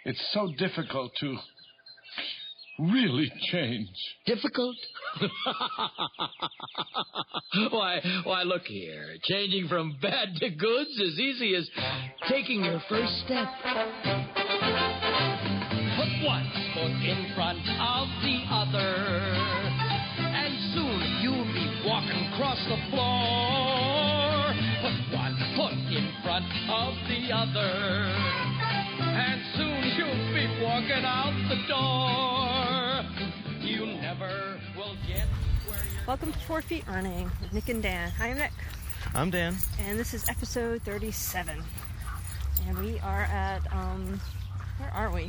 It's so difficult to really change. Difficult? Why, look here. Changing from bad to good's as easy as taking your first step. Put one foot in front of the other, and soon you'll be walking across the floor. Put one foot in front of the other, and soon you'll be walking out the door. You never will get where you're... Welcome to 4 Feet Running with Nick and Dan. Hi, I'm Nick. I'm Dan. And this is episode 37. And we are at, where are we?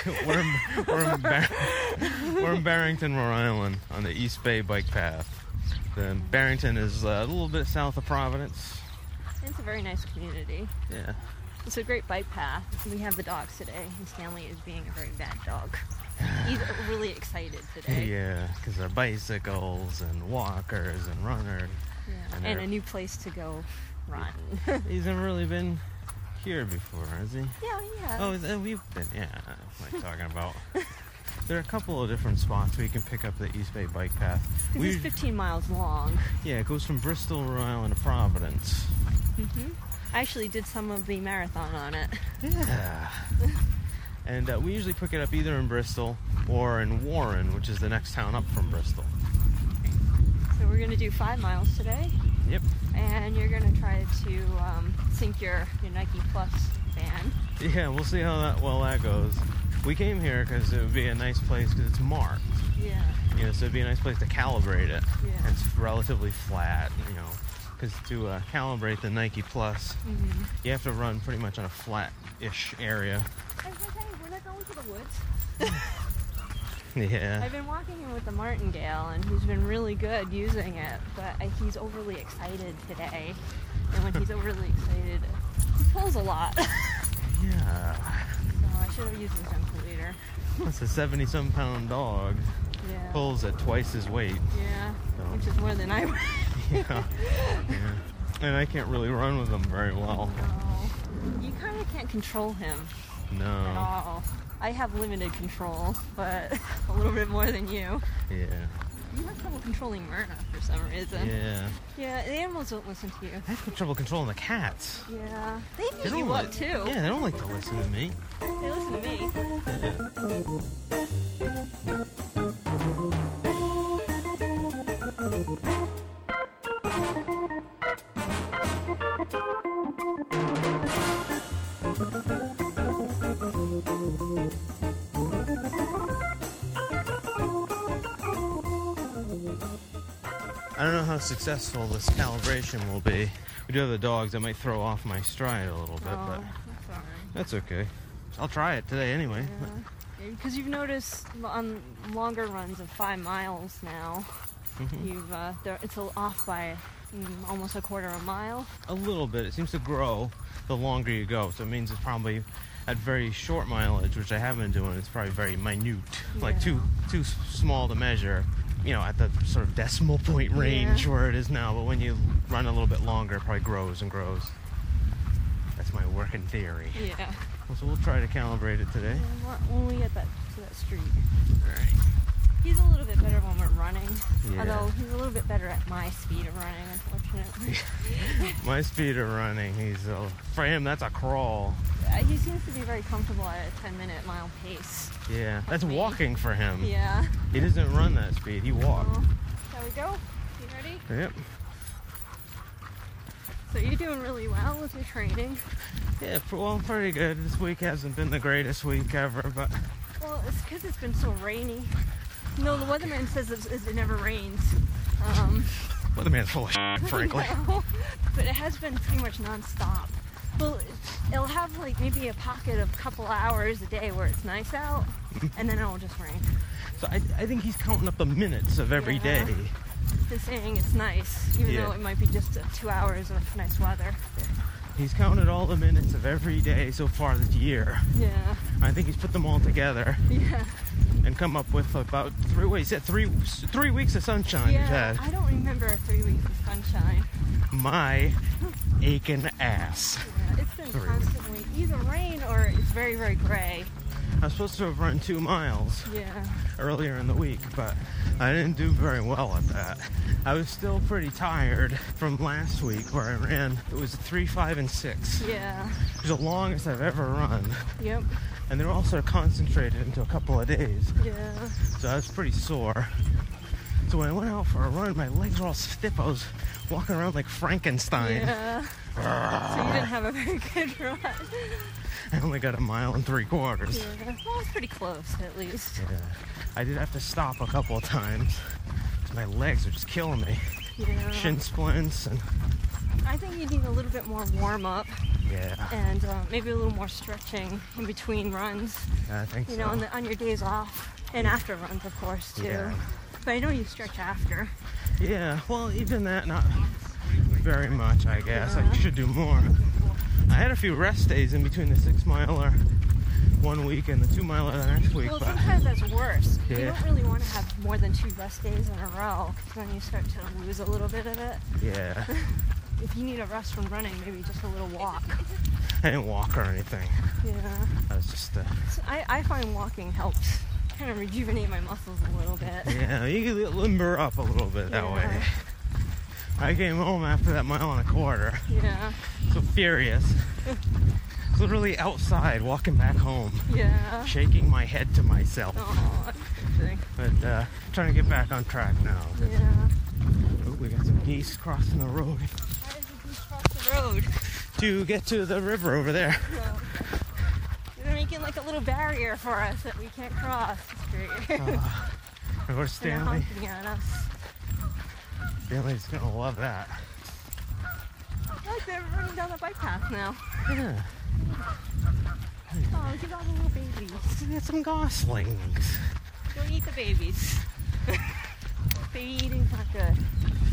we're in Barrington, Rhode Island, on the East Bay Bike Path. Barrington is a little bit south of Providence. It's a very nice community. Yeah. It's a great bike path. We have the dogs today, and Stanley is being a very bad dog. He's really excited today. Yeah, because there are bicycles and walkers and runners. Yeah. And a new place to go run. He hasn't really been here before, has he? Yeah, he has. Oh, we've been, yeah, what am I talking about? There are a couple of different spots where you can pick up the East Bay Bike Path. It's 15 miles long. Yeah, it goes from Bristol, Rhode Island to Providence. Mm-hmm. I actually did some of the marathon on it. Yeah. And we usually pick it up either in Bristol or in Warren, which is the next town up from Bristol. So we're going to do 5 miles today. Yep. And you're going to try to sync your Nike Plus band. Yeah, we'll see how that goes. We came here because it would be a nice place because it's marked. Yeah. You know, so it'd be a nice place to calibrate it. Yeah. It's relatively flat, you know. Because to calibrate the Nike Plus, you have to run pretty much on a flat-ish area. Hey, we're not going to the woods. Yeah. I've been walking in with the martingale, and he's been really good using it, but he's overly excited today. And when he's overly excited, he pulls a lot. Yeah. So I should have used his gentle leader. That's a 70-some pound dog. Yeah. Pulls at twice his weight. Yeah, So. which is more than I weigh. Yeah. And I can't really run with him very well. No. You kind of can't control him at No. all. I have limited control, but a little bit more than you. Yeah. You have trouble controlling Myrna for some reason. Yeah. Yeah, the animals don't listen to you. I have trouble controlling the cats. Yeah. They beat They don't you up, like- too. Yeah, they don't like to listen to me. They listen to me. I don't know how successful this calibration will be. We do have the dogs that might throw off my stride a little bit, but I'm sorry. that's okay. I'll try it today anyway. Yeah. Because you've noticed on longer runs of 5 miles now, you've it's off by almost a quarter of a mile. A little bit. It seems to grow the longer you go, so it means it's probably at very short mileage, which I have been doing. It's probably very minute, like too small to measure. You know, at the sort of decimal point range where it is now, but when you run a little bit longer, it probably grows and grows. That's my working theory. Yeah. So we'll try to calibrate it today. When we get to that street. All right. He's a little bit better when we're running, Yeah. although he's a little bit better at my speed of running, unfortunately. My speed of running, for him, that's a crawl. He seems to be very comfortable at a 10-minute mile pace. Yeah, that's walking for him. Yeah. He doesn't run that speed, he walks. Shall we go? You ready? Yep. So you're doing really well with your training. Yeah, well, pretty good. This week hasn't been the greatest week ever, but... Well, it's because it's been so rainy. No, the weatherman says it never rains. Weatherman's full of shit, frankly. No, but it has been pretty much non-stop. Well, it'll have like maybe a pocket of a couple hours a day where it's nice out, and then it'll just rain. So I think he's counting up the minutes of every day. He's saying it's nice, even though it might be just 2 hours of nice weather. He's counted all the minutes of every day so far this year. Yeah. I think he's put them all together. Yeah. And come up with about 3 weeks. He said 3 weeks of sunshine. Yeah, I don't remember 3 weeks of sunshine. My aching ass. Yeah, it's been constantly either rain or it's very, very gray. I was supposed to have run 2 miles Yeah. earlier in the week, but I didn't do very well at that. I was still pretty tired from last week where I ran. It was 3, 5, and 6. Yeah. It was the longest I've ever run. Yep. And they were all sort of concentrated into a couple of days. Yeah. So I was pretty sore. So when I went out for a run, my legs were all stiff. I was walking around like Frankenstein. Yeah. So you didn't have a very good run. I only got 1.75 miles. Yeah. Well, it's pretty close, at least. Yeah. I did have to stop a couple of times. My legs are just killing me. Yeah. Shin splints and I think you need a little bit more warm-up yeah. and maybe a little more stretching in between runs. I think You so. know, on your days off. And after runs, of course, too. Yeah. But I know you stretch after. Yeah, well, even that, not very much, I guess. Yeah. I should do more. I had a few rest days in between the 6-miler one week and the 2-miler the next week. Well, but sometimes that's worse. You Yeah. don't really want to have more than 2 rest days in a row, because then you start to lose a little bit of it. yeah, If you need a rest from running, maybe just a little walk. I didn't walk or anything. Yeah. I was just, So I find walking helps kind of rejuvenate my muscles a little bit. yeah, you can limber up a little bit that Yeah. way. I came home after that 1.25 miles, Yeah. so furious. Literally outside, walking back home, Yeah. shaking my head to myself. Oh, that's a good thing. But trying to get back on track now. Yeah. Oh, we got some geese crossing the road Why did you just cross the road? to get to the river over there. No. They're making like a little barrier for us that we can't cross. It's great. Of course, They're Stanley. honking at us. Stanley's gonna love that. Look, they're running down the bike path now. Yeah. Oh, look at all the little babies. We got some goslings. Don't eat the babies. Baby eating's not good.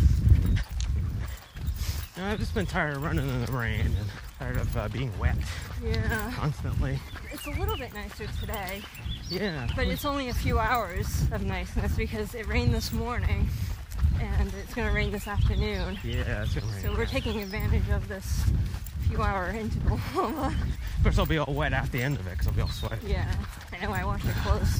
I've just been tired of running in the rain and tired of being wet Yeah. constantly. It's a little bit nicer today, Yeah. but it's only a few hours of niceness because it rained this morning and it's going to rain this afternoon. Yeah, it's gonna rain. So we're taking advantage of this few hour interval. Of course, I'll be all wet at the end of it because I'll be all sweaty. Yeah, I know I washed it close.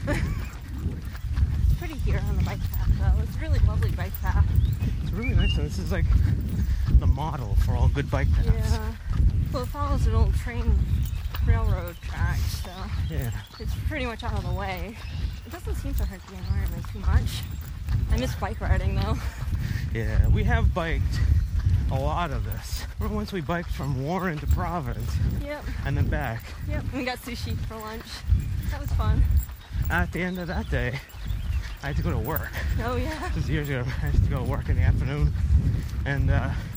It's pretty here on the bike path though. It's a really lovely bike path. It's really nice, and this is like the model for all good bike paths. Yeah. Well, it follows an old train railroad track, so Yeah. it's pretty much out of the way. It doesn't seem to hurt the environment too much. I miss bike riding though. Yeah, we have biked a lot of this. Remember once we biked from Warren to Providence Yep, and then back. yep. We got sushi for lunch. That was fun. At the end of that day, I had to go to work. Oh yeah. This was years ago. I had to go to work in the afternoon, and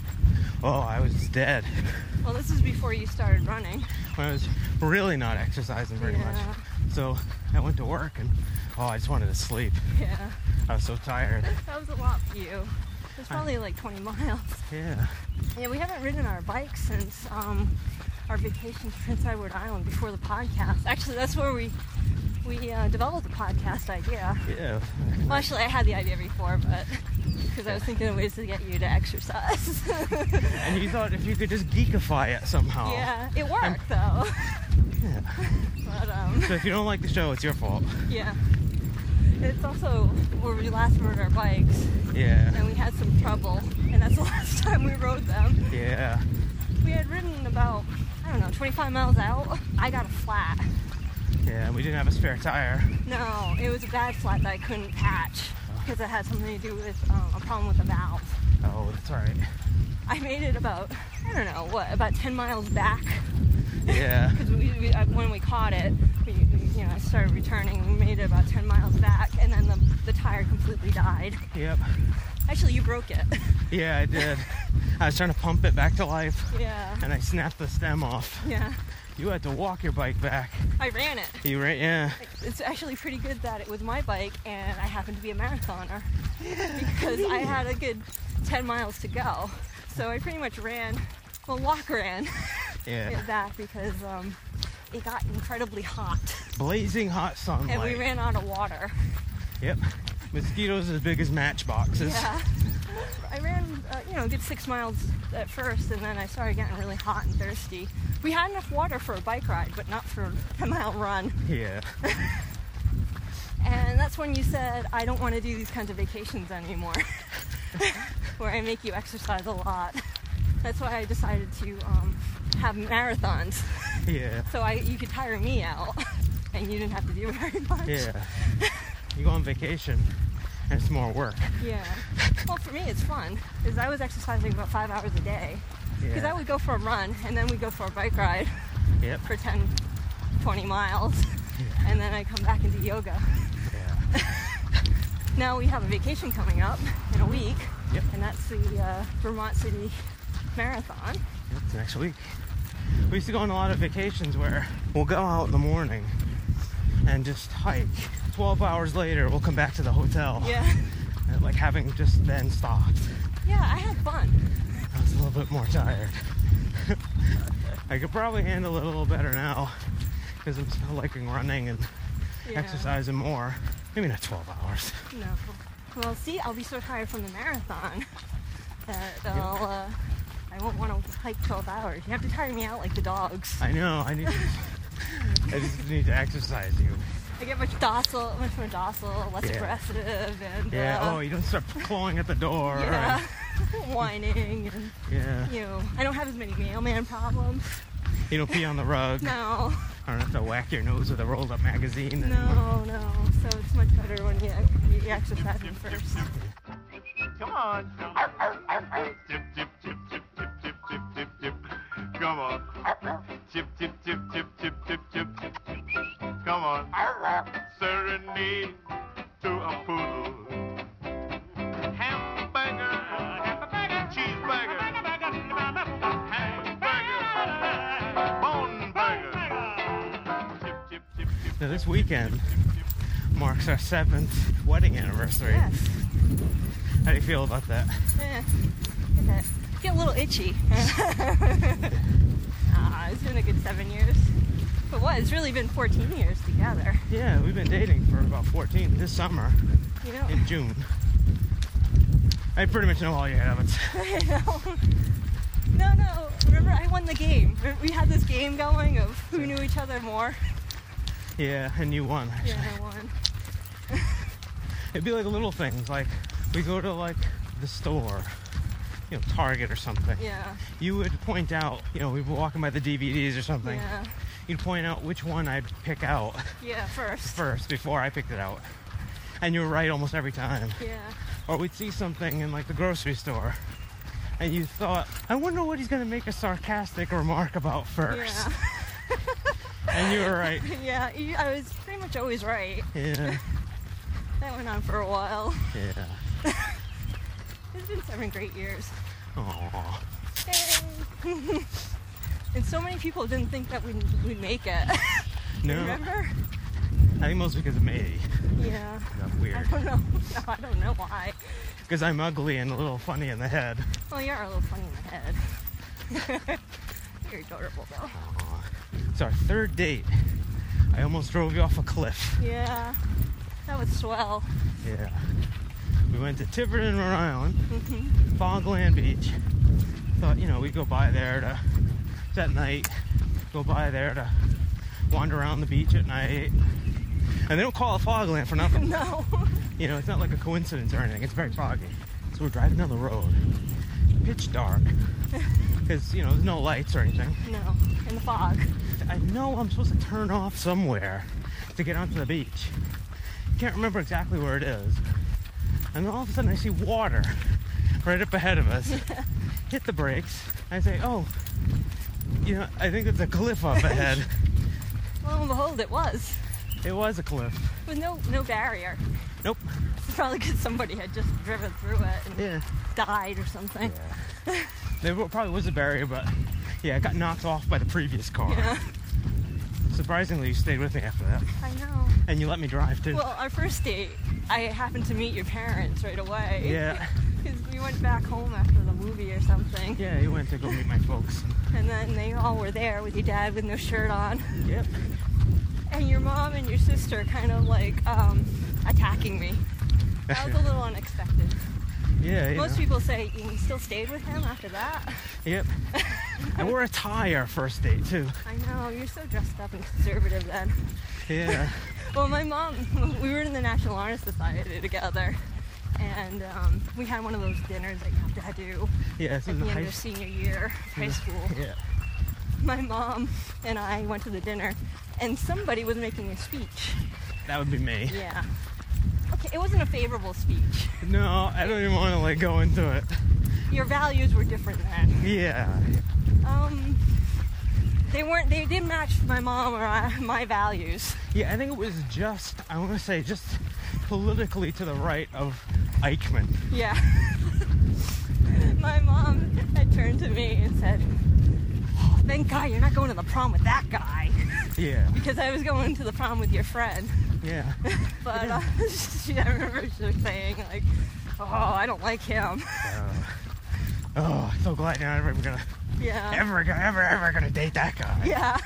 I was dead. Well, this is before you started running. When I was really not exercising very much. Yeah. So I went to work, and I just wanted to sleep. Yeah. I was so tired. That was a lot for you. It was probably like 20 miles. Yeah. Yeah, we haven't ridden our bike since our vacation to Prince Edward Island before the podcast. Actually, that's where we developed the podcast idea. Yeah. Well, actually, I had the idea before, but because I was thinking of ways to get you to exercise. And you thought if you could just geekify it somehow. Yeah, it worked though. Yeah. But So if you don't like the show, it's your fault. yeah, it's also where we last rode our bikes, Yeah. and we had some trouble, and that's the last time we rode them. Yeah. We had ridden about 25 miles out. I got a flat. Yeah. We didn't have a spare tire. No, it was a bad flat that I couldn't patch because it had something to do with a problem with the valve. Oh, that's right. I made it about, about 10 miles back. Yeah. Because when we caught it, I started returning. We made it about 10 miles back, and then the tire completely died. Yep. Actually, you broke it. Yeah, I did. I was trying to pump it back to life, Yeah. and I snapped the stem off. Yeah. You had to walk your bike back. I ran it. You right? Yeah. It's actually pretty good that it was my bike, and I happened to be a marathoner. Because I had a good 10 miles to go. So I pretty much walk ran Yeah. that because it got incredibly hot. Blazing hot sunlight. And we ran out of water. Yep. Mosquitoes as big as matchboxes. Yeah. I ran, a good 6 miles at first, and then I started getting really hot and thirsty. We had enough water for a bike ride, but not for a 10-mile run. Yeah. And that's when you said, I don't want to do these kinds of vacations anymore, where I make you exercise a lot. That's why I decided to have marathons. Yeah. So you could tire me out, and you didn't have to do very much. Yeah. You go on vacation, and it's more work. Yeah. Well, for me, it's fun, because I was exercising about 5 hours a day. Because Yeah. I would go for a run, and then we'd go for a bike ride Yep. for 10, 20 miles, and then I come back and do yoga. Yeah. Now we have a vacation coming up in a week, Yep. and that's the Vermont City Marathon. It's next week. We used to go on a lot of vacations where we'll go out in the morning and just hike. 12 hours later, we'll come back to the hotel. Yeah. And, like, having just then stopped. Yeah, I had fun. I was a little bit more tired. I could probably handle it a little better now because I'm still liking running and Yeah. exercising more. Maybe not 12 hours. No. Well, see, I'll be so tired from the marathon that I won't want to hike 12 hours. You have to tire me out like the dogs. I know. I just need to exercise you. I get much more docile, less Yeah. aggressive, and Yeah. You don't start clawing at the door. yeah, whining, and Yeah. I don't have as many mailman problems. You don't pee on the rug. No, I don't have to whack your nose with a rolled up magazine anymore. no. So it's much better when you exercise first. Come on. Tip, tip, tip, tip, tip, tip, tip, tip, tip. Come on. Tip, tip, tip, tip, tip, tip, tip. Come on. Serenade to a poodle. Hamburger, cheeseburger, hamburger, bone burger. Tip, tip, tip, tip. Now this weekend marks our 7th wedding anniversary. Yes. How do you feel about that? Get a little itchy. It's been a good 7 years. But what? It's really been 14 years together. Yeah, we've been dating for about 14 this summer You know. in June. I pretty much know all your habits. No. Remember, I won the game. We had this game going of who knew each other more. Yeah, and you won. Actually. Yeah, I won. It'd be like little things, like we go to like the store, Target or something. Yeah. You would point out, we were walking by the DVDs or something. Yeah. You'd point out which one I'd pick out Yeah, first before I picked it out. And you were right almost every time. Yeah. Or we'd see something in like the grocery store and you thought, I wonder what he's gonna make a sarcastic remark about first. Yeah. And you were right. Yeah, I was pretty much always right. Yeah. That went on for a while. Yeah. It's been 7 great years. Aww. Yay. And so many people didn't think that we'd make it. No. Remember? I think mostly because of me. Yeah. That's weird. I don't know. No, I don't know why. Because I'm ugly and a little funny in the head. Well, you are a little funny in the head. You're adorable, though. Aww. It's our 3rd date. I almost drove you off a cliff. Yeah. That was swell. Yeah. We went to Tiverton, Rhode Island, Mm-hmm. Fogland Beach. Thought, we'd go by there at night, go by there to wander around the beach at night. And they don't call it Fogland for nothing. No. It's not like a coincidence or anything. It's very foggy. So we're driving down the road, pitch dark, because, there's no lights or anything. No. In the fog. I know I'm supposed to turn off somewhere to get onto the beach. Can't remember exactly where it is. And then all of a sudden I see water right up ahead of us. Hit the brakes. I say, oh, I think it's a cliff up ahead. Lo and behold, it was. It was a cliff. With no barrier. Nope. It's probably because somebody had just driven through it and Yeah. died or something. Yeah. There probably was a barrier, but yeah, it got knocked off by the previous car. Yeah. Surprisingly, you stayed with me after that. I know. And you let me drive, too. Well, our first date, I happened to meet your parents right away. Yeah. Because we went back home after the movie or something. Yeah, you went to go meet my folks. And then they all were there with your dad with no shirt on. Yep. And your mom and your sister kind of like attacking me. That was a little unexpected. Yeah, you Most know. people say you still stayed with him after that. Yep. I wore a tie our first date too. I know, you're so dressed up and conservative then. Yeah. Well, my mom, we were in the National Honor Society together, and we had one of those dinners that you have to do Yeah, this at was the in end high of senior year of high school. Yeah. My mom and I went to the dinner, and somebody was making a speech. That would be me. Yeah. Okay, it wasn't a favorable speech. No, I don't even want to like go into it. Your values were different then. Yeah. They didn't match my mom or my values. Yeah, I think it was just, I want to say, just politically to the right of Eichmann. Yeah. My mom had turned to me and said, "Oh, thank God you're not going to the prom with that guy." Yeah. Because I was going to the prom with your friend. Yeah. But I remember she was saying, like, "Oh, I don't like him." Oh, I'm so glad you're not ever gonna, Yeah. ever gonna date that guy. Yeah.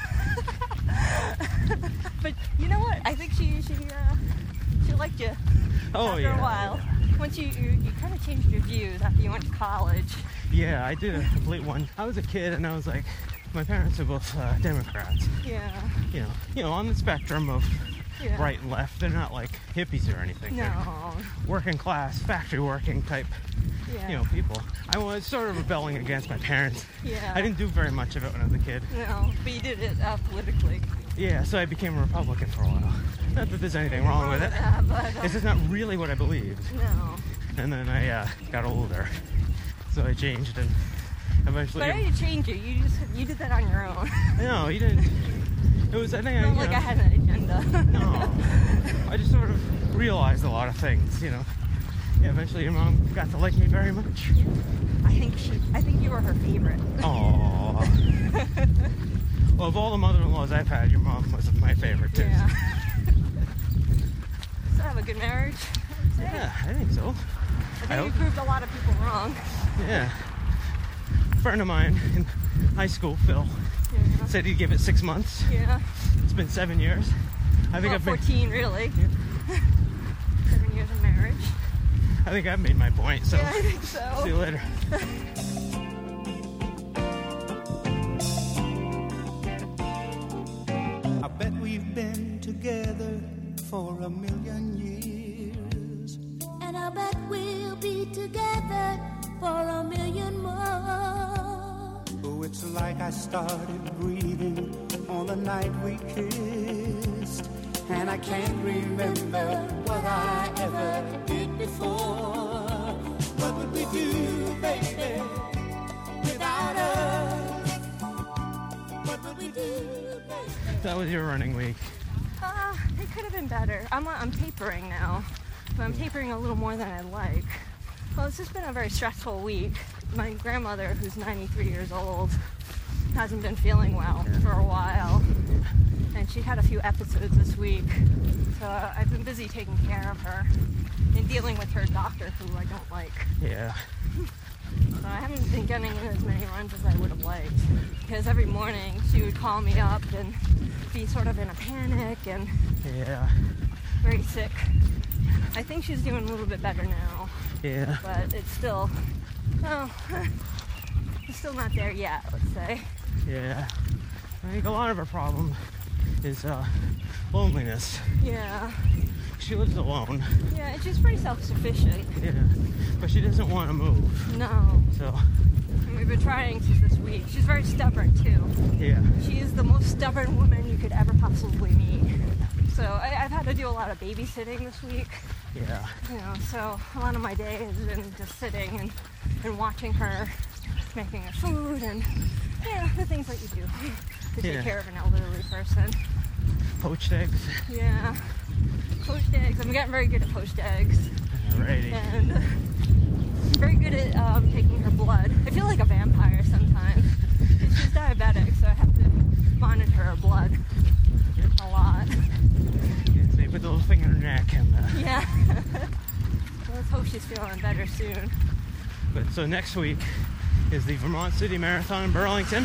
But you know what? I think she liked you Oh, after yeah. a while. Once you kind of changed your views after you went to college. Yeah, I did a complete one. I was a kid and I was like, my parents are both Democrats. Yeah. You know, on the spectrum of Yeah. right and left. They're not like hippies or anything. No. They're working class, factory working type, Yeah. people. I was sort of rebelling against my parents. Yeah. I didn't do very much of it when I was a kid. No, but you did it politically. Yeah, so I became a Republican for a while. Not that there's anything wrong with it. Yeah, but It's just not really what I believed. no. And then I got older, so I changed and eventually. But I didn't change it. You did that on your own. No, you didn't. It was, I think, Not like I had an agenda. No, I just sort of realized a lot of things. Yeah, eventually your mom got to like me very much. I think you were her favorite. Aww. Well, of all the mother-in-laws I've had, your mom was my favorite too. Yeah. So have a good marriage. Yeah, I think so. I think I you hope. proved a lot of people wrong. Yeah. A friend of mine in high school, Phil, Yeah. said he'd give it 6 months. Yeah. It's been 7 years. I think Well, I've been. 14 really. 7 years of marriage. I think I've made my point. So Yeah, I think so. see you later. I bet we've been together for 1,000,000 years. And I bet we'll be together for 1,000,000 more. Oh, it's like I started breathing on the night we kissed. And I can't remember what I ever did before. What would we do, baby, without us? What would we do, baby? That was your running week. It could have been better. I'm tapering now, but I'm tapering a little more than I'd like. Well, it's just been a very stressful week. My grandmother, who's 93 years old, hasn't been feeling well for a while, and she had a few episodes this week. So I've been busy taking care of her and dealing with her doctor, who I don't like. Yeah. So I haven't been getting in as many runs as I would have liked, because every morning she would call me up and be sort of in a panic and Yeah. very sick. I think she's doing a little bit better now, Yeah. but it's still, it's still not there yet, let's say. Yeah. I think a lot of her problem is loneliness. Yeah, She lives alone. yeah, and she's pretty self-sufficient. Yeah. But she doesn't want to move. No, So, and we've been trying to this week. She's very stubborn too. yeah. She is the most stubborn woman you could ever possibly meet. So I've had to do a lot of babysitting this week. Yeah. So a lot of my day has been just sitting and watching her, making her food, and the things that you do to take Yeah. care of an elderly person. Poached eggs. Yeah, poached eggs. I'm getting very good at poached eggs, Alrighty. and very good at taking her blood. I feel like a vampire sometimes. She's diabetic, so I have to monitor her blood a lot. Yeah, so you put the little finger in her neck and Yeah. Well, let's hope she's feeling better soon. but so next week is the Vermont City Marathon in Burlington.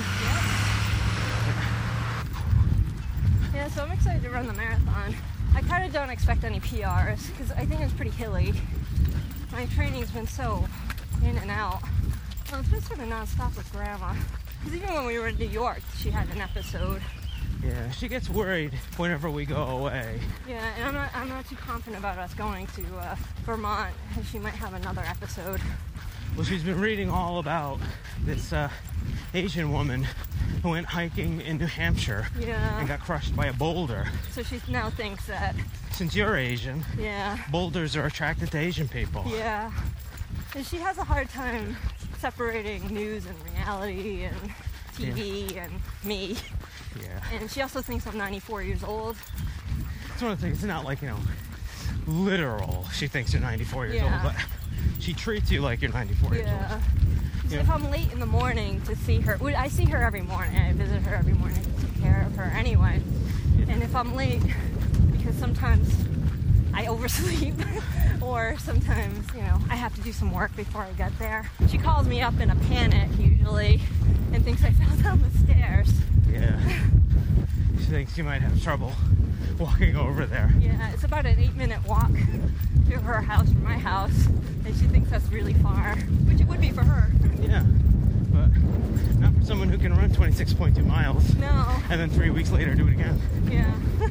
Yeah, so I'm excited to run the marathon. I kind of don't expect any PRs because I think it's pretty hilly. My training's been so in and out. Well, it's been sort of nonstop with Grandma. Because even when we were in New York, she had an episode. Yeah, she gets worried whenever we go away. Yeah, and I'm not too confident about us going to Vermont, as she might have another episode. Well, she's been reading all about this Asian woman who went hiking in New Hampshire and got crushed by a boulder. So she now thinks that... Since you're Asian, yeah, boulders are attracted to Asian people. Yeah. And she has a hard time separating news and reality and TV and me. Yeah. And she also thinks I'm 94 years old. It's one of the things, it's not like, literal. She thinks you're 94 years old, but she treats you like you're 94 years old. So if I'm late in the morning to see her, I see her every morning. I visit her every morning to take care of her anyway. Yeah. And if I'm late, because sometimes I oversleep or sometimes, I have to do some work before I get there. She calls me up in a panic usually and thinks I fell down the stairs. Yeah. She thinks you might have trouble walking over there. Yeah, it's about an 8-minute walk to her house from my house, and she thinks that's really far, which it would be for her. Yeah, but not for someone who can run 26.2 miles. No. And then 3 weeks later do it again. Yeah.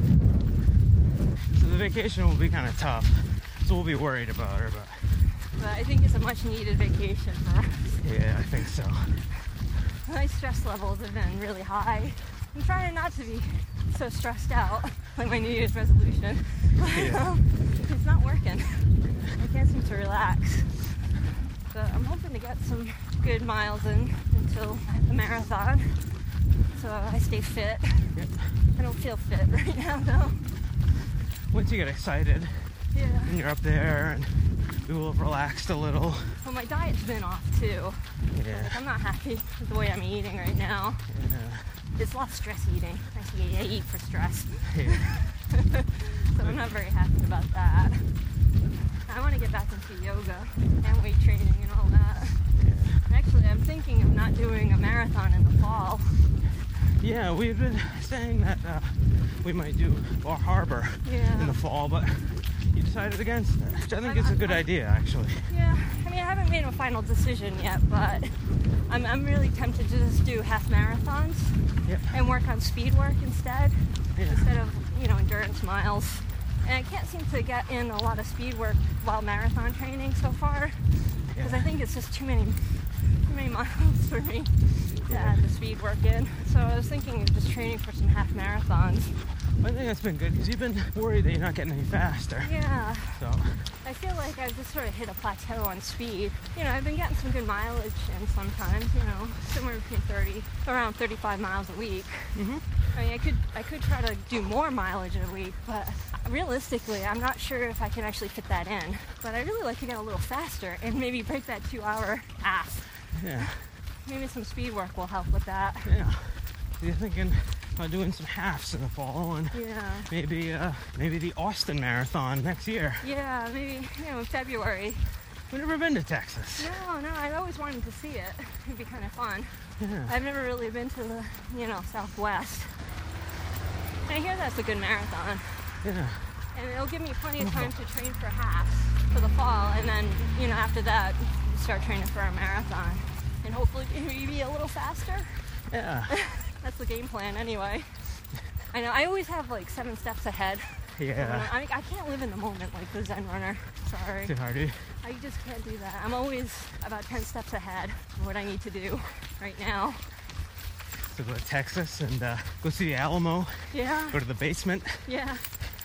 So the vacation will be kind of tough, so we'll be worried about her, but I think it's a much needed vacation for us. Yeah, I think so. My stress levels have been really high. I'm trying not to be so stressed out, like my New Year's resolution. Yeah. It's not working. I can't seem to relax. But I'm hoping to get some good miles in until the marathon, so I stay fit. Yep. I don't feel fit right now, though. Once you get excited, and you're up there, and we will have relaxed a little. Well, my diet's been off, too. Yeah. Like, I'm not happy with the way I'm eating right now. Yeah. It's a lot of stress eating. I eat for stress. Yeah. So I'm not very happy about that. I want to get back into yoga and weight training and all that. Yeah. Actually, I'm thinking of not doing a marathon in the fall. Yeah, we've been saying that we might do Bar Harbor in the fall, but you decided against it, which I think is a good idea, actually. Yeah, I mean, I haven't made a final decision yet, but I'm really tempted to just do half marathons and work on speed work instead of, endurance miles. And I can't seem to get in a lot of speed work while marathon training so far, because I think it's just too many miles for me to add the speed work in. So I was thinking of just training for some half marathons. I think that's been good, because you've been worried that you're not getting any faster. Yeah. So I feel like I've just sort of hit a plateau on speed. I've been getting some good mileage in sometimes, somewhere between around 35 miles a week. Mm-hmm. I mean, I could try to do more mileage a week, but realistically, I'm not sure if I can actually fit that in. But I really like to get a little faster and maybe break that 2-hour ass. Yeah. Maybe some speed work will help with that. Yeah. You're thinking about doing some halves in the fall, and maybe the Austin Marathon next year. Yeah, maybe in February. We've never been to Texas. No, I've always wanted to see it. It'd be kind of fun. Yeah. I've never really been to the, Southwest. And I hear that's a good marathon. Yeah. And it'll give me plenty of time to train for halves for the fall, and then, after that, start training for a marathon. And hopefully maybe be a little faster. Yeah. That's the game plan anyway. I know, I always have 7 steps ahead. Yeah. I can't live in the moment like the Zen runner. Sorry. Too hard, dude. I just can't do that. I'm always about 10 steps ahead of what I need to do right now. So go to Texas and go see the Alamo. Yeah. Go to the basement. Yeah.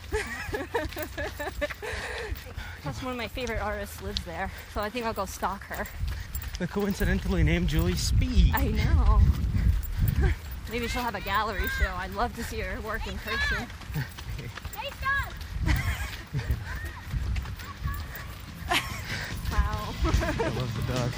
Plus one of my favorite artists lives there, so I think I'll go stalk her. The coincidentally named Julie Speed. I know. Maybe she'll have a gallery show. I'd love to see her work in person. Hey, stop! Wow. I love the dog.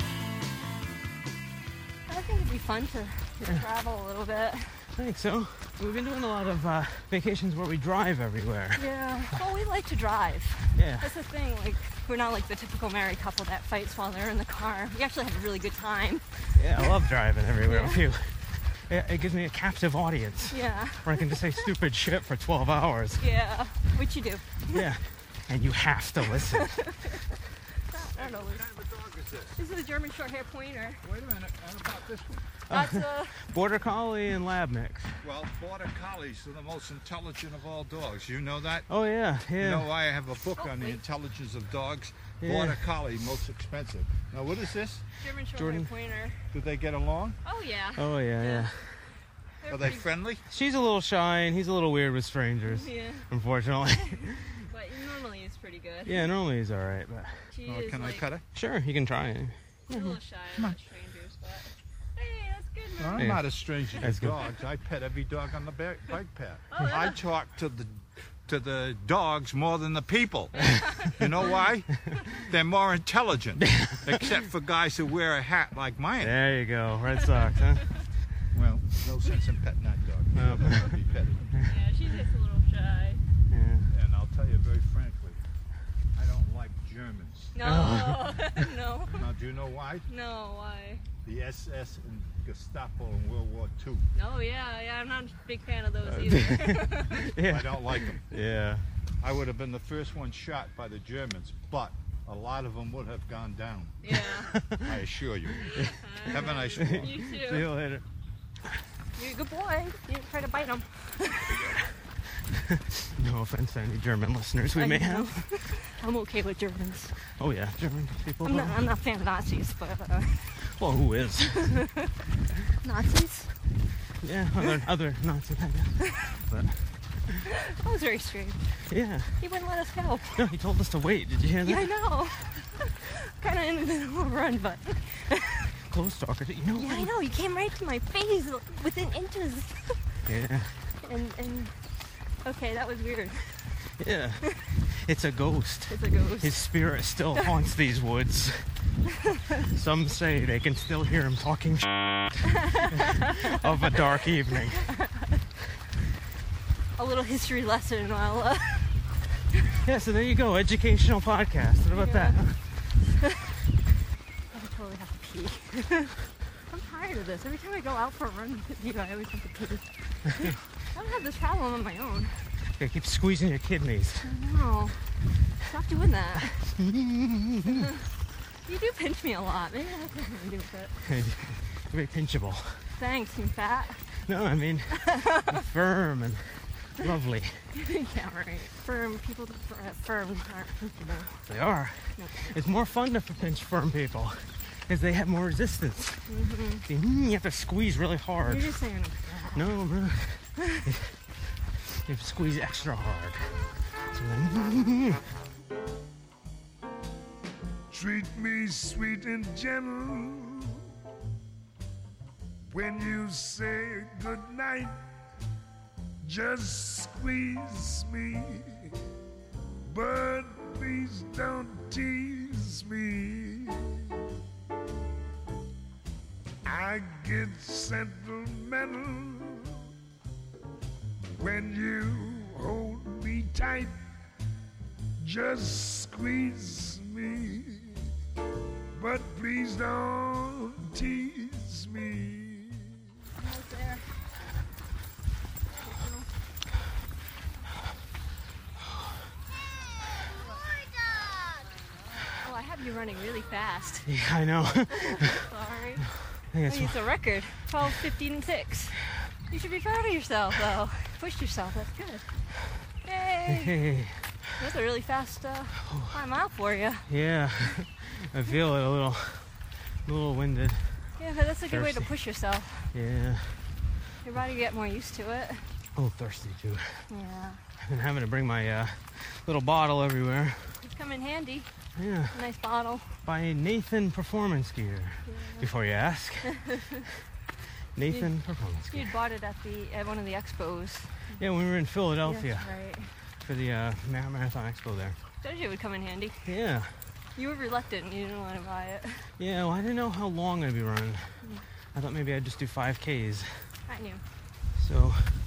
I think it'd be fun to travel a little bit. I think so. We've been doing a lot of vacations where we drive everywhere. Yeah. Well, we like to drive. Yeah. That's the thing. Like, we're not like the typical married couple that fights while they're in the car. We actually have a really good time. Yeah, I love driving everywhere Yeah. with you. It gives me a captive audience Yeah. where I can just say stupid shit for 12 hours. Yeah. Which you do. Yeah. And you have to listen. I don't know. This is a German Shorthair Pointer. Wait a minute, how about this one? That's a... Border Collie and Lab Mix. Well, Border Collies are the most intelligent of all dogs. You know that? Oh, yeah, yeah. You know, I have a book on the intelligence of dogs. Yeah. Border Collie, most expensive. Now, what is this? German Shorthair Jordan. Pointer. Do they get along? Oh, yeah. Oh, yeah, yeah. They're Are they pretty- friendly? She's a little shy and he's a little weird with strangers, Yeah. unfortunately. But normally it's pretty good. Yeah, normally he's all right, but She Oh, is can I like, cut it? sure, you can try it. she's a little shy about strangers, but... Hey, that's good, No, man. I'm not a stranger to That's good. dogs. I pet every dog on the bike path. Oh, yeah. I talk to the dogs more than the people. You know why? They're more intelligent, except for guys who wear a hat like mine. There you go, Red Sox, huh? Well, no sense in petting that dog. He No. doesn't want to be petted. Yeah, she's just a little shy. Yeah. And I'll tell you very frankly, I don't like Germans. No, no, Now, do you know why? no, why? The SS and Gestapo in World War II. No, yeah, I'm not a big fan of those either. Yeah. I don't like them. Yeah. I would have been the first one shot by the Germans, but a lot of them would have gone down. Yeah. I assure you. Have a nice walk. You See too. you later. You're a good boy. You didn't try to bite him. No offense to any German listeners we may have. I'm okay with Germans. Oh yeah, German people. I'm not a fan of Nazis, but Well, who is? Nazis? Yeah, other Nazis, I guess. But That was very strange. yeah. He wouldn't let us go. No, he told us to wait. Did you hear that? Yeah, I know. Kind of in the middle of a run, but Close talker. You know yeah, what? I know. He came right to my face within inches. Yeah. And okay, that was weird. Yeah. It's a ghost. It's a ghost. His spirit still haunts these woods. Some say they can still hear him talking of a dark evening. A little history lesson while Yeah, so there you go. Educational podcast. What about that? I totally have to pee. I'm tired of this. Every time I go out for a run with you, I always have to pee. I don't have this problem on my own. Okay, keep squeezing your kidneys. No. Stop doing that. You do pinch me a lot. Maybe I have something to do with it. Very pinchable. Thanks, you fat. No, I mean firm and lovely. Yeah, right. Firm people, firm aren't pinchable. They are. No. It's more fun to pinch firm people because they have more resistance. See, you have to squeeze really hard. You're just saying. No, bro. You have to squeeze extra hard. So then, Treat me sweet and gentle when you say goodnight. Just squeeze me, but please don't tease me. I get sentimental when you hold me tight. Just squeeze me, but please don't tease me. Right there. Oh, I have you running really fast. yeah, I know. Sorry. I think Hey, it's a record. 12, 15, and 6. You should be proud of yourself, though. Pushed yourself. That's good. Yay! Hey, That's a really fast climb out for you. yeah, I feel it a little winded. Yeah, but that's a good way to Thirsty. push yourself. Yeah, Your body get more used to it. a little thirsty too. Yeah. I've been having to bring my little bottle everywhere. It's come in handy. Yeah, A nice bottle. by Nathan Performance Gear. Before you ask, Nathan Performance Gear. You'd bought it at one of the expos. Yeah, when we were in Philadelphia Yes, right. for the Marathon Expo there. Told you it would come in handy. Yeah. You were reluctant. You didn't want to buy it. Yeah, well, I didn't know how long I'd be running. I thought maybe I'd just do 5Ks. I knew. So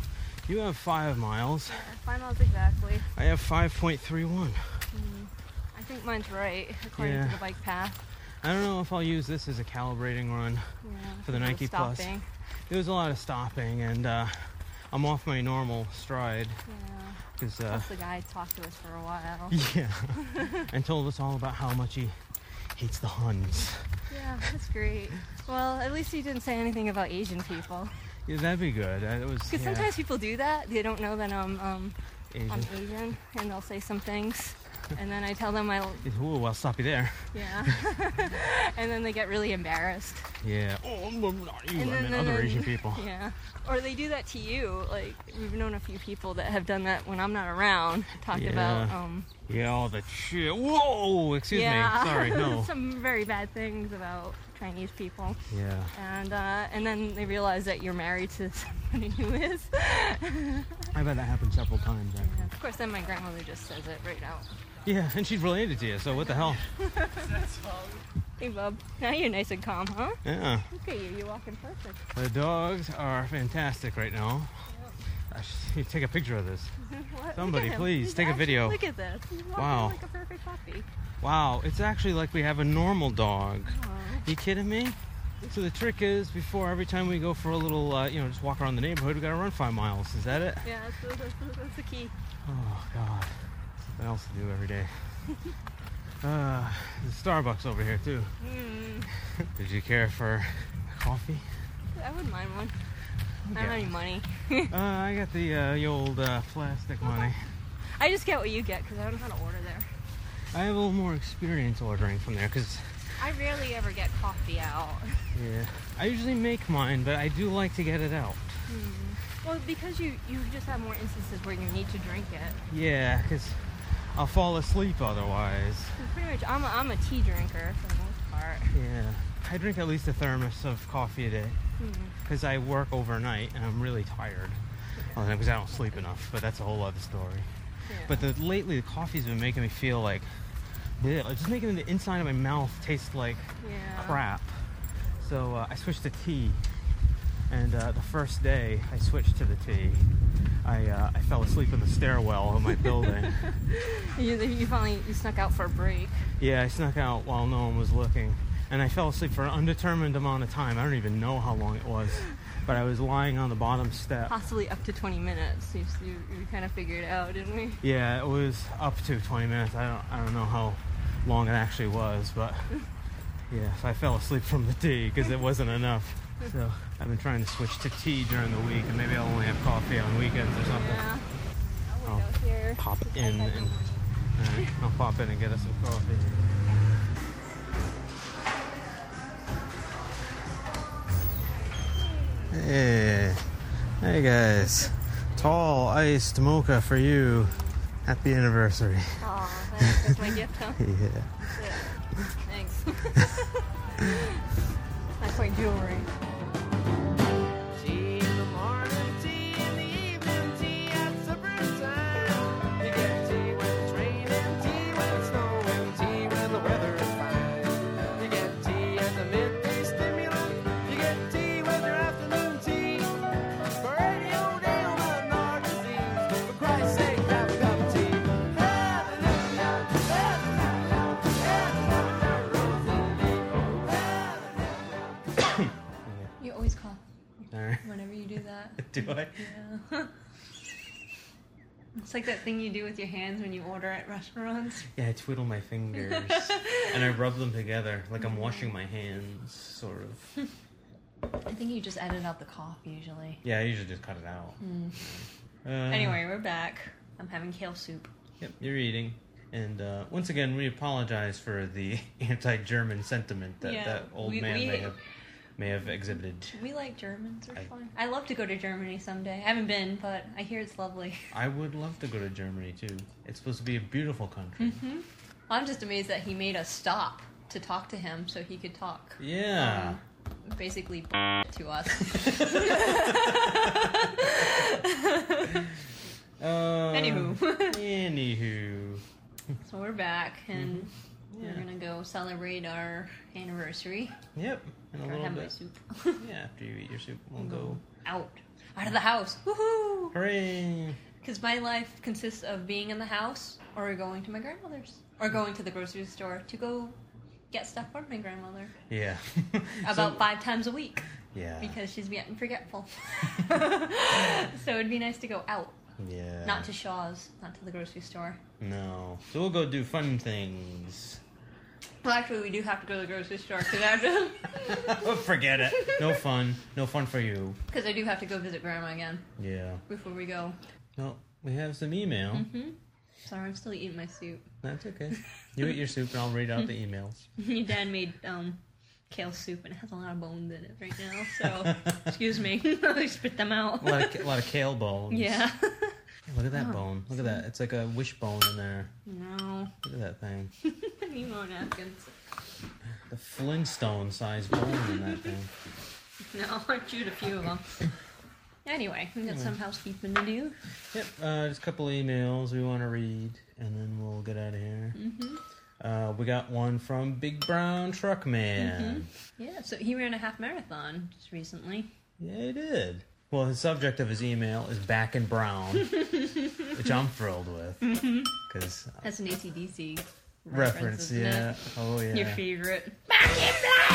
You have 5 miles. Yeah, 5 miles exactly. I have 5.31. I think mine's right, according to the bike path. I don't know if I'll use this as a calibrating run for the Nike Plus. There was a lot of stopping, and I'm off my normal stride. Yeah. Plus the guy talked to us for a while. Yeah. And told us all about how much he hates the Huns. Yeah, that's great. Well, at least he didn't say anything about Asian people. Yeah, that'd be good. Because sometimes people do that. They don't know that I'm Asian, and they'll say some things. And then I tell them Ooh, I'll stop you there. Yeah. And then they get really embarrassed. Yeah. Oh, I'm not you. I mean other Asian people. Yeah. Or they do that to you. Like, we've known a few people that have done that when I'm not around. Talked about... Yeah, all the shit. Whoa! Excuse me. Sorry, no. Some very bad things about Chinese people. Yeah. And then they realize that you're married to somebody who is. I bet that happened several times, actually. Yeah. Of course, then my grandmother just says it right out. Yeah, and she's related to you, so what the hell? Hey, bub. Now you're nice and calm, huh? Yeah. Look at you. You're walking perfect. The dogs are fantastic right now. I should take a picture of this. Somebody, please, take a video. Look at this. He's walking like a perfect puppy. Wow, it's actually like we have a normal dog. You kidding me? So the trick is, every time we go for a little, just walk around the neighborhood, we gotta run 5 miles. Is that it? Yeah, that's the key. Oh, God. Something else to do every day. There's Starbucks over here, too. Did you care for coffee? I wouldn't mind one. Okay. I don't have any money. I got the old plastic money. I just get what you get, because I don't know how to order there. I have a little more experience ordering from there, because... I rarely ever get coffee out. Yeah. I usually make mine, but I do like to get it out. Well, because you just have more instances where you need to drink it. Yeah, because I'll fall asleep otherwise. Pretty much, I'm a tea drinker for the most part. Yeah. I drink at least a thermos of coffee a day. Because I work overnight and I'm really tired. Well, because I don't sleep enough, but that's a whole other story. Yeah. But lately, the coffee's been making me feel like... just making the inside of my mouth taste like crap. So I switched to tea. And the first day I switched to the tea, I fell asleep in the stairwell of my building. You finally snuck out for a break. Yeah, I snuck out while no one was looking. And I fell asleep for an undetermined amount of time. I don't even know how long it was. But I was lying on the bottom step. Possibly up to 20 minutes. You kind of figured it out, didn't we? Yeah, it was up to 20 minutes. I don't know how long it actually was, but yeah, so I fell asleep from the tea because it wasn't enough. So I've been trying to switch to tea during the week, and maybe I'll only have coffee on weekends or something. Yeah. I'll pop in and I'll pop in and get us some coffee. Hey guys, tall iced mocha for you. Happy anniversary. Aw, that's my gift, huh? Yeah. Thanks. That's my jewelry. Tea in the morning, tea in the evening, tea at supper time. You get tea when it's raining, tea when it's snowing, tea when the weather is fine. You get tea as a midday stimulant. You get tea with your afternoon tea. For radio down on our disease. For Christ's sake, have a cup of tea. You always cough. Sorry. Whenever you do that. Do I? Yeah. It's like that thing you do with your hands when you order at restaurants. Yeah, I twiddle my fingers and I rub them together like I'm washing my hands, sort of. I think you just edit out the cough usually. Yeah, I usually just cut it out. Anyway, we're back. I'm having kale soup. Yep, you're eating. And once again, we apologize for the anti-German sentiment that that old man may have exhibited. We like Germans. They're fun. I love to go to Germany someday. I haven't been, but I hear it's lovely. I would love to go to Germany, too. It's supposed to be a beautiful country. I'm just amazed that he made us stop to talk to him so he could talk. Yeah. Basically to us. Anywho. So we're back, and we're gonna go celebrate our anniversary. Yep. In a little have bit. my soup. Yeah, after you eat your soup, we'll go out of the house. Woohoo! Hooray! Because my life consists of being in the house or going to my grandmother's or going to the grocery store to go get stuff for my grandmother. Yeah. About 5 times a week. Yeah. Because she's getting forgetful. So it'd be nice to go out. Yeah. Not to Shaw's, not to the grocery store. No. So we'll go do fun things. Well, actually, we do have to go to the grocery store because I have to. Forget it. No fun. No fun for you. Because I do have to go visit Grandma again. Yeah. Before we go. Well, we have some email. Mm-hmm. Sorry, I'm still eating my soup. That's okay. You eat your soup and I'll read out the emails. Your dad made kale soup and it has a lot of bones in it right now. So, excuse me. I spit them out. A lot of kale bones. Yeah. Look at that bone. Look at that. It's like a wishbone in there. No. Look at that thing. Emo napkins. The Flintstone-sized bone in that thing. No, I chewed a few of them. Anyway, we got some housekeeping to do. Yep, just a couple emails we want to read, and then we'll get out of here. Mm-hmm. We got one from Big Brown Truck Man. Mm-hmm. Yeah, so he ran a half marathon just recently. Yeah, he did. Well, the subject of his email is Back in Brown, which I'm thrilled with. Because that's an AC/DC reference, yeah. It? Oh, yeah. Your favorite. Back in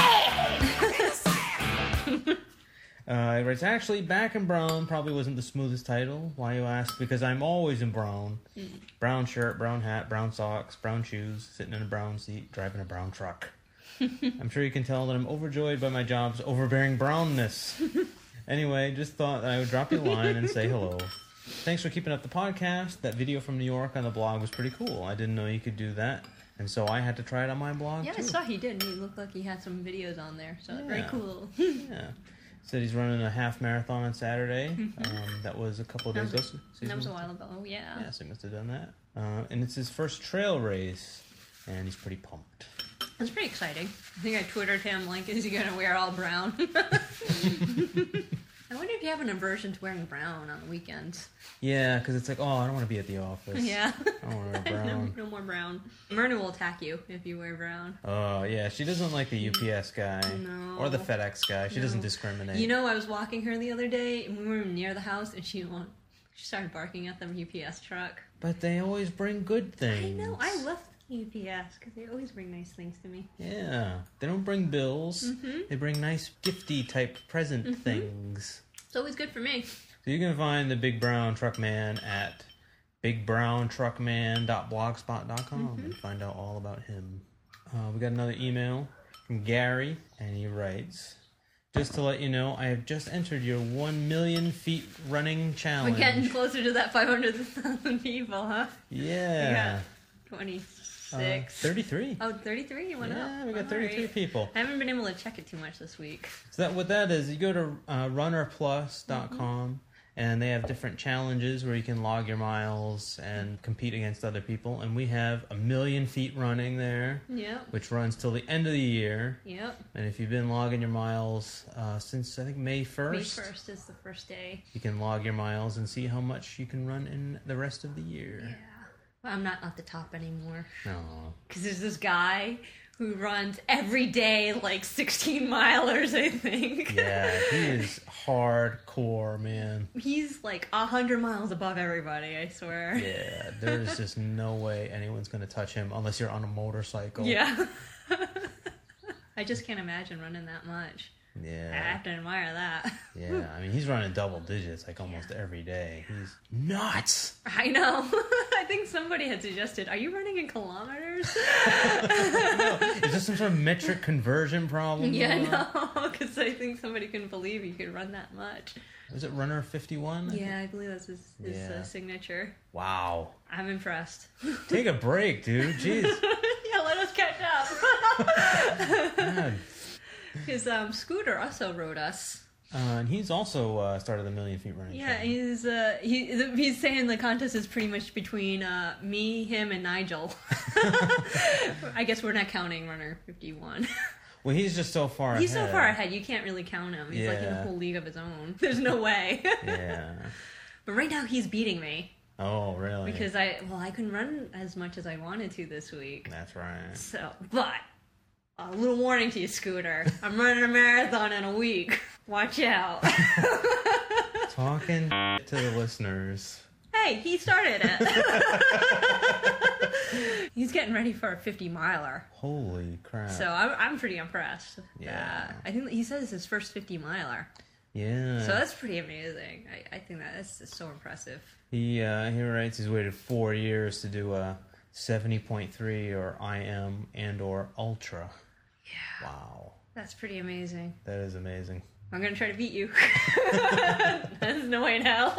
Black! It's actually Back in Brown probably wasn't the smoothest title. Why, you ask? Because I'm always in brown. Brown shirt, brown hat, brown socks, brown shoes, sitting in a brown seat, driving a brown truck. I'm sure you can tell that I'm overjoyed by my job's overbearing brownness. Anyway, just thought that I would drop you a line and say hello. Thanks for keeping up the podcast. That video from New York on the blog was pretty cool. I didn't know you could do that. And so I had to try it on my blog, too. too. I saw he did. He looked like he had some videos on there. So very cool. Yeah. Said he's running a half marathon on Saturday. That was a couple of days ago. That was a while ago, yeah. Yeah, so he must have done that. And it's his first trail race. And he's pretty pumped. It's pretty exciting. I think I Twittered him, like, is he going to wear all brown? I wonder if you have an aversion to wearing brown on the weekends. Yeah, because it's like, oh, I don't want to be at the office. Yeah. I don't want to wear brown. No more brown. Myrna will attack you if you wear brown. Oh, yeah. She doesn't like the UPS guy. No. Or the FedEx guy. She doesn't discriminate. You know, I was walking her the other day, and we were near the house, and she started barking at the UPS truck. But they always bring good things. I know. I love UPS, because they always bring nice things to me. Yeah. They don't bring bills. They bring nice gifty type present things. It's always good for me. So you can find the Big Brown Truck Man at bigbrowntruckman.blogspot.com and find out all about him. We got another email from Gary, and he writes, just to let you know, I have just entered your 1 million feet running challenge. We're getting closer to that 500,000 people, huh? Yeah. We got 26. 33. Oh, 33? You went up? Yeah, we got 33 people. I haven't been able to check it too much this week. So what that is, you go to runnerplus.com, and they have different challenges where you can log your miles and compete against other people. And we have 1 million feet running there, which runs till the end of the year. Yep. And if you've been logging your miles since, I think, May 1st. May 1st is the first day. You can log your miles and see how much you can run in the rest of the year. Yeah. Well, I'm not at the top anymore. No. Because there's this guy who runs every day like 16 milers, I think. Yeah, he is hardcore, man. He's like 100 miles above everybody, I swear. Yeah, there's just no way anyone's going to touch him unless you're on a motorcycle. Yeah. I just can't imagine running that much. Yeah. I have to admire that. Yeah, I mean, he's running double digits like almost every day. He's nuts. I know. I think somebody had suggested, are you running in kilometers? No. Is this some sort of metric conversion problem? Yeah, no, because I think somebody couldn't believe you could run that much. Is it Runner 51? Yeah, I believe that's his signature. Wow. I'm impressed. Take a break, dude. Jeez. Yeah, let us catch up. God. His Scooter also wrote us. And he's also started the 1 million feet running. Yeah, he's saying the contest is pretty much between me, him, and Nigel. I guess we're not counting Runner 51. Well, he's just so far ahead. He's so far ahead, you can't really count him. He's like in a whole league of his own. There's no way. Yeah. But right now he's beating me. Oh, really? Because I couldn't run as much as I wanted to this week. That's right. So, but a little warning to you, Scooter. I'm running a marathon in a week. Watch out. Talking to the listeners. Hey, he started it. He's getting ready for a 50-miler. Holy crap. So I'm pretty impressed. Yeah. I think he says it's his first 50-miler. Yeah. So that's pretty amazing. I think that's just so impressive. He writes he's waited 4 years to do a 70.3 or IM and or Ultra. Yeah. Wow. That's pretty amazing. That is amazing. I'm going to try to beat you. There's no way in hell.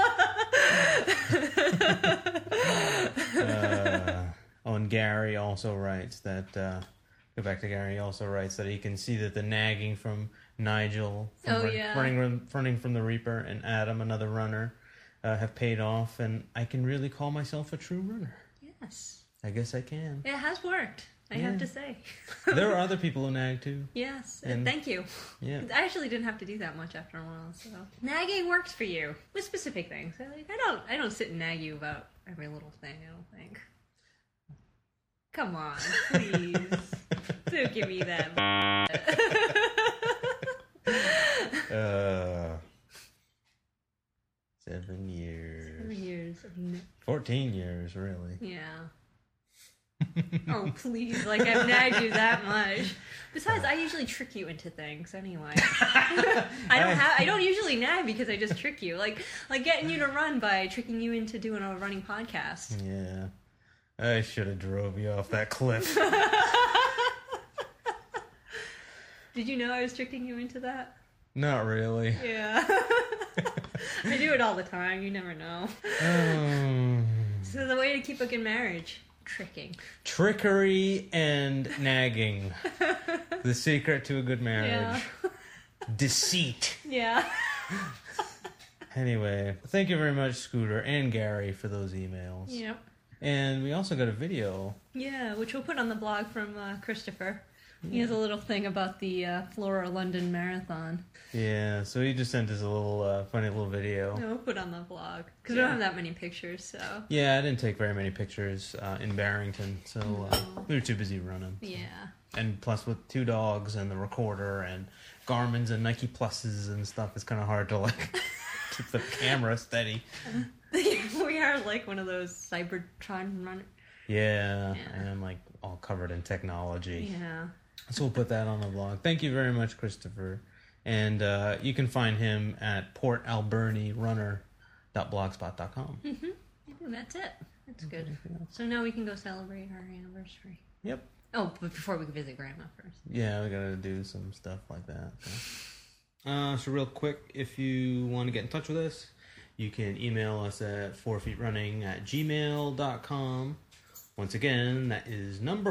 And Gary also writes that, go back to Gary, he also writes that he can see that the nagging from Nigel, running from the Reaper, and Adam, another runner, have paid off, and I can really call myself a true runner. Yes. I guess I can. It has worked, I have to say. There are other people who nag too. Yes, And- thank you. Yeah. I actually didn't have to do that much after a while, so nagging works for you with specific things. I don't sit and nag you about every little thing. I don't think. Come on, please, don't give me that. 7 years. 7 years. 14 years, really. Yeah. Oh, please. Like, I've nagged you that much. Besides, I usually trick you into things anyway. I don't usually nag because I just trick you. Like getting you to run by tricking you into doing a running podcast. Yeah. I should have drove you off that cliff. Did you know I was tricking you into that? Not really. Yeah. I do it all the time. You never know. So the way to keep a good marriage, tricking. Trickery and nagging. The secret to a good marriage. Yeah. Deceit. Yeah. Anyway, thank you very much, Scooter and Gary, for those emails. Yep. And we also got a video. Yeah, which we'll put on the blog from Christopher. He has a little thing about the Flora London Marathon. Yeah, so he just sent us a little funny little video. No, we'll put on the blog because we don't have that many pictures. So yeah, I didn't take very many pictures in Barrington, so we were too busy running. Yeah. And plus, with 2 dogs and the recorder and Garmin's and Nike Pluses and stuff, it's kind of hard to like keep the camera steady. We are like one of those Cybertron runners. Yeah, and I'm like all covered in technology. Yeah. So we'll put that on the blog. Thank you very much, Christopher. And you can find him at portalbernirunner.blogspot.com. Mm-hmm. I think that's it. That's good. So now we can go celebrate our anniversary. Yep. Oh, but before we can visit Grandma first. Yeah, we gotta do some stuff like that. So real quick, if you want to get in touch with us, you can email us at 4feetrunning@gmail.com. Once again, that is number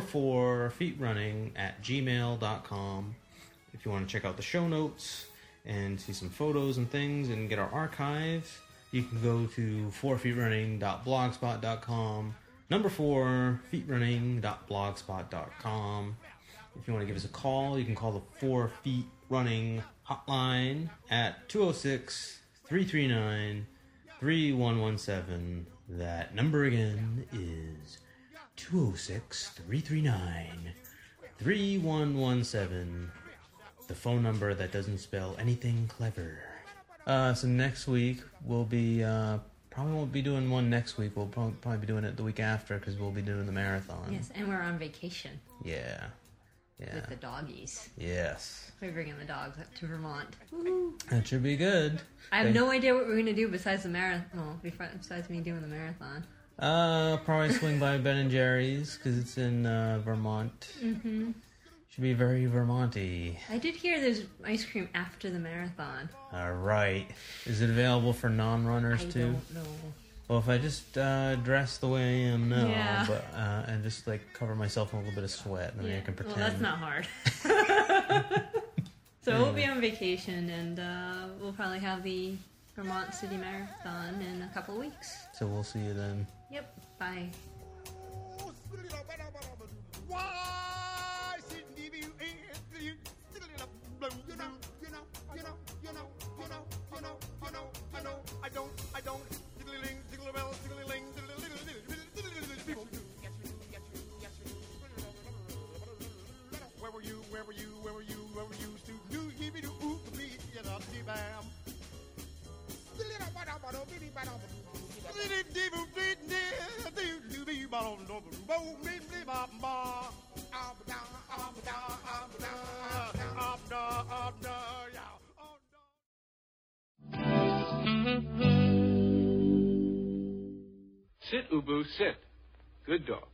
4feetrunning@gmail.com. If you want to check out the show notes and see some photos and things and get our archives, you can go to 4feetrunning.blogspot.com. Number 4feetrunning.blogspot.com. If you want to give us a call, you can call the 4 Feet Running hotline at 206-339-3117. That number again is 206-339-3117. The phone number that doesn't spell anything clever. So next week we'll be probably won't be doing one next week. We'll probably be doing it the week after because we'll be doing the marathon. Yes, and we're on vacation. Yeah. Yeah. With the doggies. Yes. We're bringing the dogs up to Vermont. Woo-hoo. That should be good. I have no idea what we're going to do besides the marathon. Well, besides me doing the marathon. Probably swing by Ben and Jerry's because it's in Vermont. Mm-hmm. Should be very Vermont-y. I did hear there's ice cream after the marathon. All right. Is it available for non-runners too? I don't know. Well, if I just dress the way I am now, Yeah. but and just like cover myself in a little bit of sweat, then I can pretend. Well, that's not hard. So we'll be on vacation, and we'll probably have the Vermont City Marathon in a couple of weeks. So we'll see you then. Yep. Bye. Where were you, student? Do, give me the ooh, me, bam. Sit, Ubu, sit. Good dog.